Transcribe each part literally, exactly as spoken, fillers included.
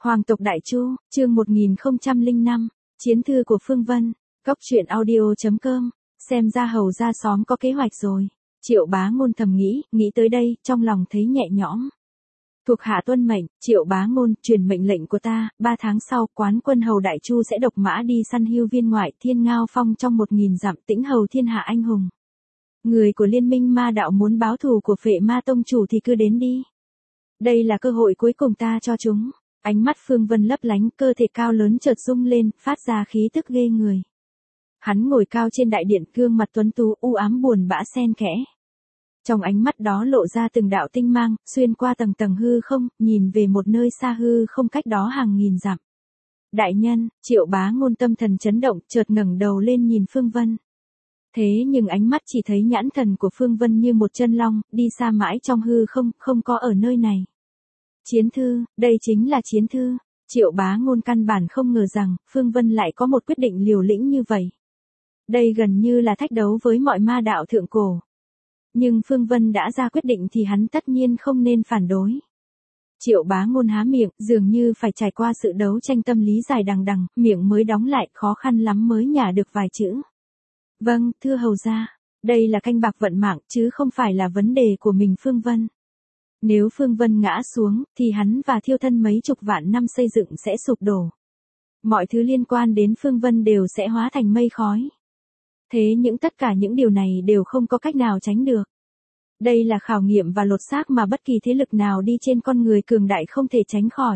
Hoàng tộc Đại Chu, chương một nghìn không trăm lẻ năm, chiến thư của Phương Vân, Cốc truyện audio chấm com, xem ra hầu ra xóm có kế hoạch rồi. Triệu Bá Ngôn thầm nghĩ, nghĩ tới đây, trong lòng thấy nhẹ nhõm. Thuộc hạ tuân mệnh, Triệu Bá Ngôn, truyền mệnh lệnh của ta, ba tháng sau, quán quân hầu Đại Chu sẽ độc mã đi săn hưu viên ngoại thiên ngao phong trong một nghìn dặm tĩnh hầu thiên hạ anh hùng. Người của liên minh ma đạo muốn báo thù của Phệ Ma Tông chủ thì cứ đến đi. Đây là cơ hội cuối cùng ta cho chúng. Ánh mắt Phương Vân lấp lánh, cơ thể cao lớn chợt rung lên, phát ra khí tức ghê người. Hắn ngồi cao trên đại điện, gương mặt tuấn tú u ám buồn bã xen kẽ. Trong ánh mắt đó lộ ra từng đạo tinh mang, xuyên qua tầng tầng hư không, nhìn về một nơi xa hư không cách đó hàng nghìn dặm. Đại nhân, Triệu Bá Ngôn tâm thần chấn động, chợt ngẩng đầu lên nhìn Phương Vân. Thế nhưng ánh mắt chỉ thấy nhãn thần của Phương Vân như một chân long, đi xa mãi trong hư không, không có ở nơi này. Chiến thư, đây chính là chiến thư. Triệu Bá Ngôn căn bản không ngờ rằng, Phương Vân lại có một quyết định liều lĩnh như vậy. Đây gần như là thách đấu với mọi ma đạo thượng cổ. Nhưng Phương Vân đã ra quyết định thì hắn tất nhiên không nên phản đối. Triệu Bá Ngôn há miệng, dường như phải trải qua sự đấu tranh tâm lý dài đằng đằng, miệng mới đóng lại, khó khăn lắm mới nhả được vài chữ. Vâng, thưa hầu gia, đây là canh bạc vận mạng, chứ không phải là vấn đề của mình Phương Vân. Nếu Phương Vân ngã xuống, thì hắn và thiêu thân mấy chục vạn năm xây dựng sẽ sụp đổ. Mọi thứ liên quan đến Phương Vân đều sẽ hóa thành mây khói. Thế những tất cả những điều này đều không có cách nào tránh được. Đây là khảo nghiệm và lột xác mà bất kỳ thế lực nào đi trên con người cường đại không thể tránh khỏi.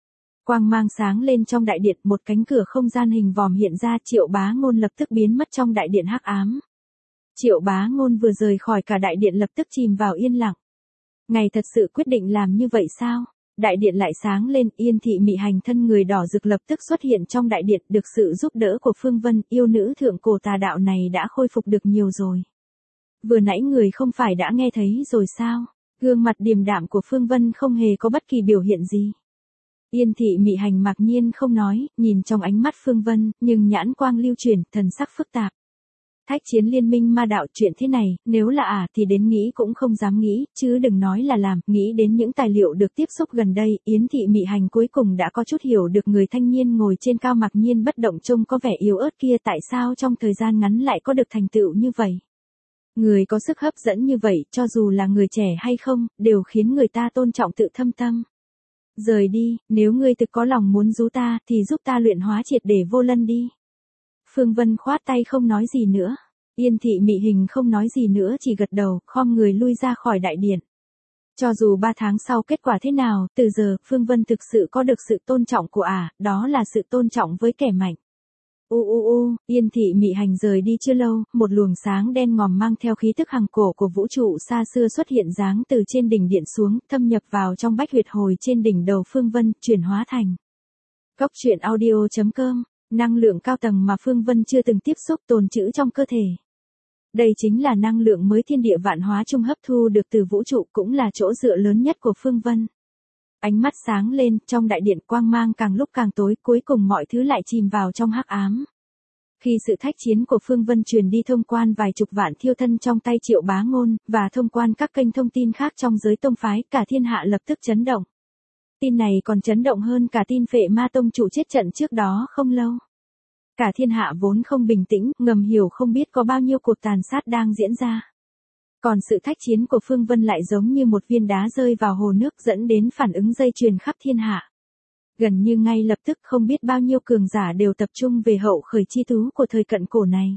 Quang mang sáng lên trong đại điện, một cánh cửa không gian hình vòm hiện ra, Triệu Bá Ngôn lập tức biến mất trong đại điện hắc ám. Triệu Bá Ngôn vừa rời khỏi cả đại điện lập tức chìm vào yên lặng. Ngài thật sự quyết định làm như vậy sao? Đại điện lại sáng lên, Yên Thị Mị Hành thân người đỏ rực lập tức xuất hiện trong đại điện, được sự giúp đỡ của Phương Vân, yêu nữ thượng cổ tà đạo này đã khôi phục được nhiều rồi. Vừa nãy người không phải đã nghe thấy rồi sao? Gương mặt điềm đạm của Phương Vân không hề có bất kỳ biểu hiện gì. Yên Thị Mị Hành mặc nhiên không nói, nhìn trong ánh mắt Phương Vân, nhưng nhãn quang lưu chuyển, thần sắc phức tạp. Thách chiến liên minh ma đạo, chuyện thế này, nếu là ả à, thì đến nghĩ cũng không dám nghĩ, chứ đừng nói là làm, nghĩ đến những tài liệu được tiếp xúc gần đây, Yến Thị Mị Hành cuối cùng đã có chút hiểu được người thanh niên ngồi trên cao mặc nhiên bất động trông có vẻ yếu ớt kia tại sao trong thời gian ngắn lại có được thành tựu như vậy. Người có sức hấp dẫn như vậy, cho dù là người trẻ hay không, đều khiến người ta tôn trọng tự thâm tâm. Rời đi, nếu ngươi thực có lòng muốn giúp ta, thì giúp ta luyện hóa triệt để Vô Lân đi. Phương Vân khoát tay không nói gì nữa. Yên Thị Mị Hình không nói gì nữa, chỉ gật đầu, khom người lui ra khỏi đại điện. Cho dù ba tháng sau kết quả thế nào, từ giờ, Phương Vân thực sự có được sự tôn trọng của ả, à, đó là sự tôn trọng với kẻ mạnh. U u u, Yên Thị Mị Hành rời đi chưa lâu, một luồng sáng đen ngòm mang theo khí tức hằng cổ của vũ trụ xa xưa xuất hiện dáng từ trên đỉnh điện xuống, thâm nhập vào trong bách huyệt hồi trên đỉnh đầu Phương Vân, chuyển hóa thành. Cốc truyện audio chấm com, năng lượng cao tầng mà Phương Vân chưa từng tiếp xúc tồn trữ trong cơ thể. Đây chính là năng lượng mới thiên địa vạn hóa chung hấp thu được từ vũ trụ, cũng là chỗ dựa lớn nhất của Phương Vân. Ánh mắt sáng lên, trong đại điện quang mang càng lúc càng tối, cuối cùng mọi thứ lại chìm vào trong hắc ám. Khi sự thách chiến của Phương Vân truyền đi thông quan vài chục vạn thiêu thân trong tay Triệu Bá Ngôn, và thông quan các kênh thông tin khác trong giới tông phái, cả thiên hạ lập tức chấn động. Tin này còn chấn động hơn cả tin Phệ Ma Tông chủ chết trận trước đó không lâu. Cả thiên hạ vốn không bình tĩnh, ngầm hiểu không biết có bao nhiêu cuộc tàn sát đang diễn ra. Còn sự thách chiến của Phương Vân lại giống như một viên đá rơi vào hồ nước, dẫn đến phản ứng dây chuyền khắp thiên hạ. Gần như ngay lập tức không biết bao nhiêu cường giả đều tập trung về hậu khởi chi tú của thời cận cổ này.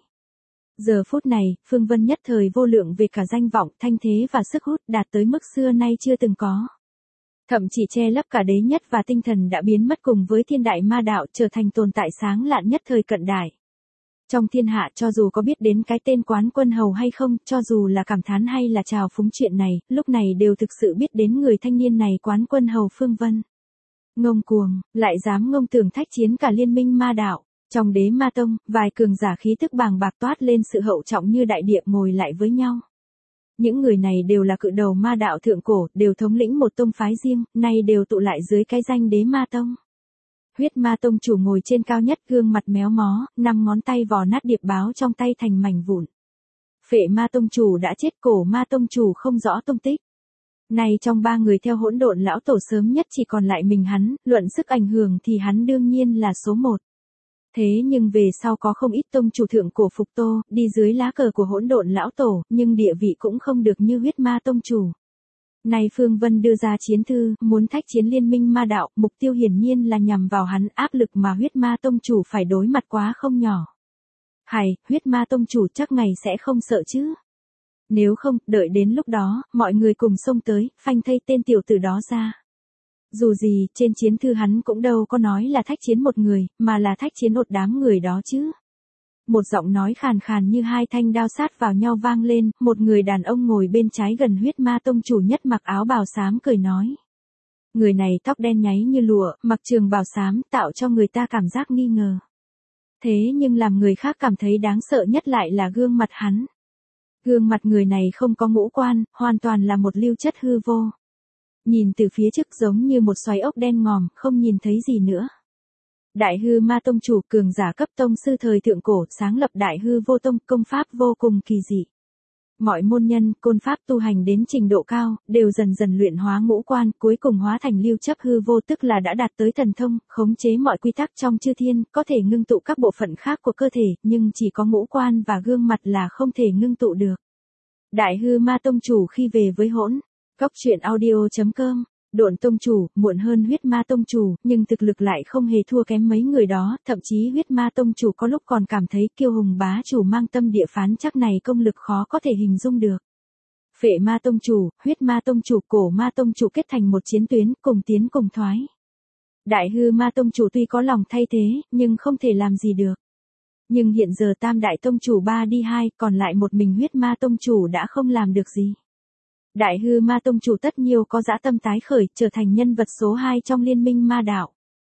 Giờ phút này, Phương Vân nhất thời vô lượng về cả danh vọng, thanh thế và sức hút, đạt tới mức xưa nay chưa từng có. Thậm chỉ che lấp cả đế nhất và tinh thần đã biến mất cùng với thiên đại ma đạo, trở thành tồn tại sáng lạn nhất thời cận đại. Trong thiên hạ, cho dù có biết đến cái tên quán quân hầu hay không, cho dù là cảm thán hay là trào phúng chuyện này, lúc này đều thực sự biết đến người thanh niên này, quán quân hầu Phương Vân. Ngông cuồng, lại dám ngông tưởng thách chiến cả liên minh ma đạo. Trong đế ma tông, vài cường giả khí tức bàng bạc toát lên sự hậu trọng như đại địa ngồi lại với nhau. Những người này đều là cự đầu ma đạo thượng cổ, đều thống lĩnh một tông phái riêng, nay đều tụ lại dưới cái danh đế ma tông. Huyết Ma Tông chủ ngồi trên cao nhất, gương mặt méo mó, năm ngón tay vò nát điệp báo trong tay thành mảnh vụn. Phệ Ma Tông chủ đã chết, Cổ Ma Tông chủ không rõ tung tích. Nay trong ba người theo hỗn độn lão tổ sớm nhất chỉ còn lại mình hắn, luận sức ảnh hưởng thì hắn đương nhiên là số một. Thế nhưng về sau có không ít tông chủ thượng cổ phục tô, đi dưới lá cờ của hỗn độn lão tổ, nhưng địa vị cũng không được như huyết ma tông chủ. Nay Phương Vân đưa ra chiến thư, muốn thách chiến liên minh ma đạo, mục tiêu hiển nhiên là nhằm vào hắn, áp lực mà huyết ma tông chủ phải đối mặt quá không nhỏ. Hay, huyết ma tông chủ chắc ngày sẽ không sợ chứ. Nếu không, đợi đến lúc đó, mọi người cùng xông tới, phanh thây tên tiểu tử đó ra. Dù gì, trên chiến thư hắn cũng đâu có nói là thách chiến một người, mà là thách chiến một đám người đó chứ. Một giọng nói khàn khàn như hai thanh đao sát vào nhau vang lên, một người đàn ông ngồi bên trái gần huyết ma tông chủ nhất mặc áo bào xám cười nói. Người này tóc đen nháy như lụa, mặc trường bào xám tạo cho người ta cảm giác nghi ngờ. Thế nhưng làm người khác cảm thấy đáng sợ nhất lại là gương mặt hắn. Gương mặt người này không có ngũ quan, hoàn toàn là một lưu chất hư vô. Nhìn từ phía trước giống như một xoáy ốc đen ngòm, không nhìn thấy gì nữa. Đại hư ma tông chủ cường giả cấp tông sư thời thượng cổ, sáng lập đại hư vô tông, công pháp vô cùng kỳ dị. Mọi môn nhân, côn pháp tu hành đến trình độ cao, đều dần dần luyện hóa ngũ quan, cuối cùng hóa thành lưu chấp hư vô, tức là đã đạt tới thần thông, khống chế mọi quy tắc trong chư thiên, có thể ngưng tụ các bộ phận khác của cơ thể, nhưng chỉ có ngũ quan và gương mặt là không thể ngưng tụ được. Đại hư ma tông chủ khi về với hỗn Cốc truyện audio chấm com, độn tông chủ, muộn hơn huyết ma tông chủ, nhưng thực lực lại không hề thua kém mấy người đó, thậm chí huyết ma tông chủ có lúc còn cảm thấy kiêu hùng bá chủ mang tâm địa phán chắc này công lực khó có thể hình dung được. Phệ ma tông chủ, huyết ma tông chủ, cổ ma tông chủ kết thành một chiến tuyến, cùng tiến cùng thoái. Đại hư ma tông chủ tuy có lòng thay thế, nhưng không thể làm gì được. Nhưng hiện giờ tam đại tông chủ ba đi hai, còn lại một mình huyết ma tông chủ đã không làm được gì. Đại hư ma tông chủ tất nhiều có dã tâm tái khởi, trở thành nhân vật số hai trong liên minh ma đạo.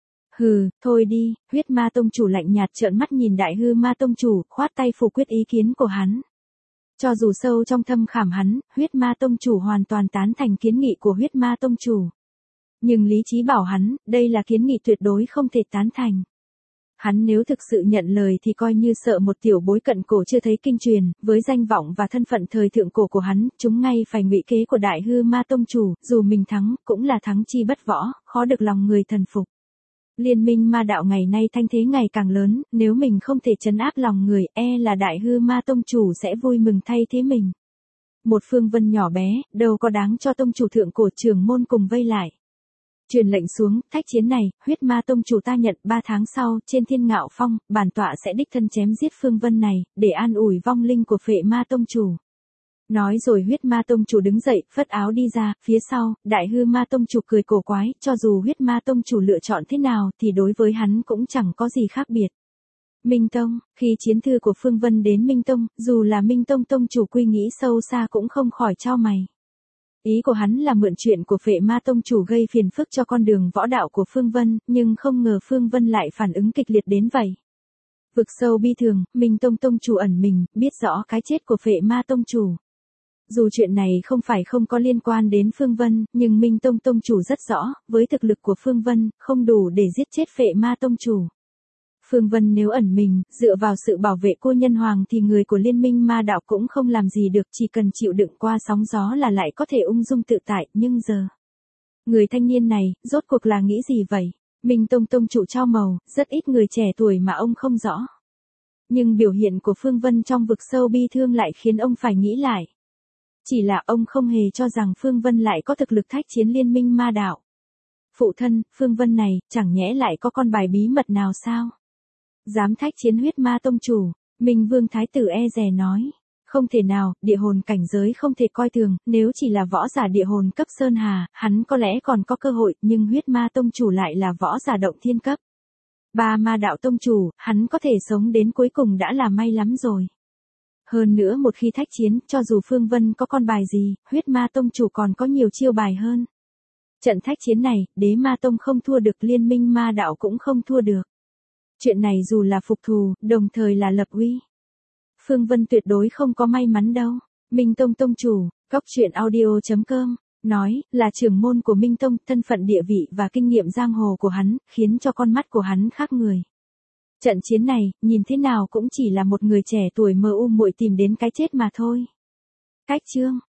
Hừ, thôi đi, huyết ma tông chủ lạnh nhạt trợn mắt nhìn đại hư ma tông chủ, khoát tay phủ quyết ý kiến của hắn. Cho dù sâu trong thâm khảm hắn, huyết ma tông chủ hoàn toàn tán thành kiến nghị của huyết ma tông chủ. Nhưng lý trí bảo hắn, đây là kiến nghị tuyệt đối không thể tán thành. Hắn nếu thực sự nhận lời thì coi như sợ một tiểu bối cận cổ chưa thấy kinh truyền, với danh vọng và thân phận thời thượng cổ của hắn, chúng ngay phải ngụy kế của đại hư ma tông chủ, dù mình thắng, cũng là thắng chi bất võ, khó được lòng người thần phục. Liên minh ma đạo ngày nay thanh thế ngày càng lớn, nếu mình không thể trấn áp lòng người, e là đại hư ma tông chủ sẽ vui mừng thay thế mình. Một Phương Vân nhỏ bé, đâu có đáng cho tông chủ thượng cổ trưởng môn cùng vây lại. Truyền lệnh xuống, thách chiến này, huyết ma tông chủ ta nhận, ba tháng sau, trên thiên ngạo phong, bản tọa sẽ đích thân chém giết Phương Vân này, để an ủi vong linh của phệ ma tông chủ. Nói rồi huyết ma tông chủ đứng dậy, phất áo đi ra, phía sau, đại hư ma tông chủ cười cổ quái, cho dù huyết ma tông chủ lựa chọn thế nào, thì đối với hắn cũng chẳng có gì khác biệt. Minh Tông, khi chiến thư của Phương Vân đến Minh Tông, dù là Minh Tông tông chủ quy nghĩ sâu xa cũng không khỏi chau mày. Ý của hắn là mượn chuyện của phệ ma tông chủ gây phiền phức cho con đường võ đạo của Phương Vân, nhưng không ngờ Phương Vân lại phản ứng kịch liệt đến vậy. Vực sâu bi thường, Minh Tông tông chủ ẩn mình, biết rõ cái chết của phệ ma tông chủ. Dù chuyện này không phải không có liên quan đến Phương Vân, nhưng Minh Tông tông chủ rất rõ, với thực lực của Phương Vân, không đủ để giết chết phệ ma tông chủ. Phương Vân nếu ẩn mình, dựa vào sự bảo vệ của nhân hoàng thì người của liên minh ma đạo cũng không làm gì được, chỉ cần chịu đựng qua sóng gió là lại có thể ung dung tự tại, nhưng giờ. Người thanh niên này, rốt cuộc là nghĩ gì vậy? Minh Tông tông chủ trao màu, rất ít người trẻ tuổi mà ông không rõ. Nhưng biểu hiện của Phương Vân trong vực sâu bi thương lại khiến ông phải nghĩ lại. Chỉ là ông không hề cho rằng Phương Vân lại có thực lực thách chiến liên minh ma đạo. Phụ thân, Phương Vân này, chẳng nhẽ lại có con bài bí mật nào sao? Dám thách chiến huyết ma tông chủ, Minh Vương Thái tử e dè nói. Không thể nào, địa hồn cảnh giới không thể coi thường, nếu chỉ là võ giả địa hồn cấp Sơn Hà, hắn có lẽ còn có cơ hội, nhưng huyết ma tông chủ lại là võ giả động thiên cấp. Ba ma đạo tông chủ, hắn có thể sống đến cuối cùng đã là may lắm rồi. Hơn nữa một khi thách chiến, cho dù Phương Vân có con bài gì, huyết ma tông chủ còn có nhiều chiêu bài hơn. Trận thách chiến này, đế ma tông không thua được, liên minh ma đạo cũng không thua được. Chuyện này dù là phục thù, đồng thời là lập uy. Phương Vân tuyệt đối không có may mắn đâu. Minh Tông tông chủ, Cốc truyện audio chấm com, nói, là trưởng môn của Minh Tông, thân phận địa vị và kinh nghiệm giang hồ của hắn, khiến cho con mắt của hắn khác người. Trận chiến này, nhìn thế nào cũng chỉ là một người trẻ tuổi mơ u muội tìm đến cái chết mà thôi. Cách chương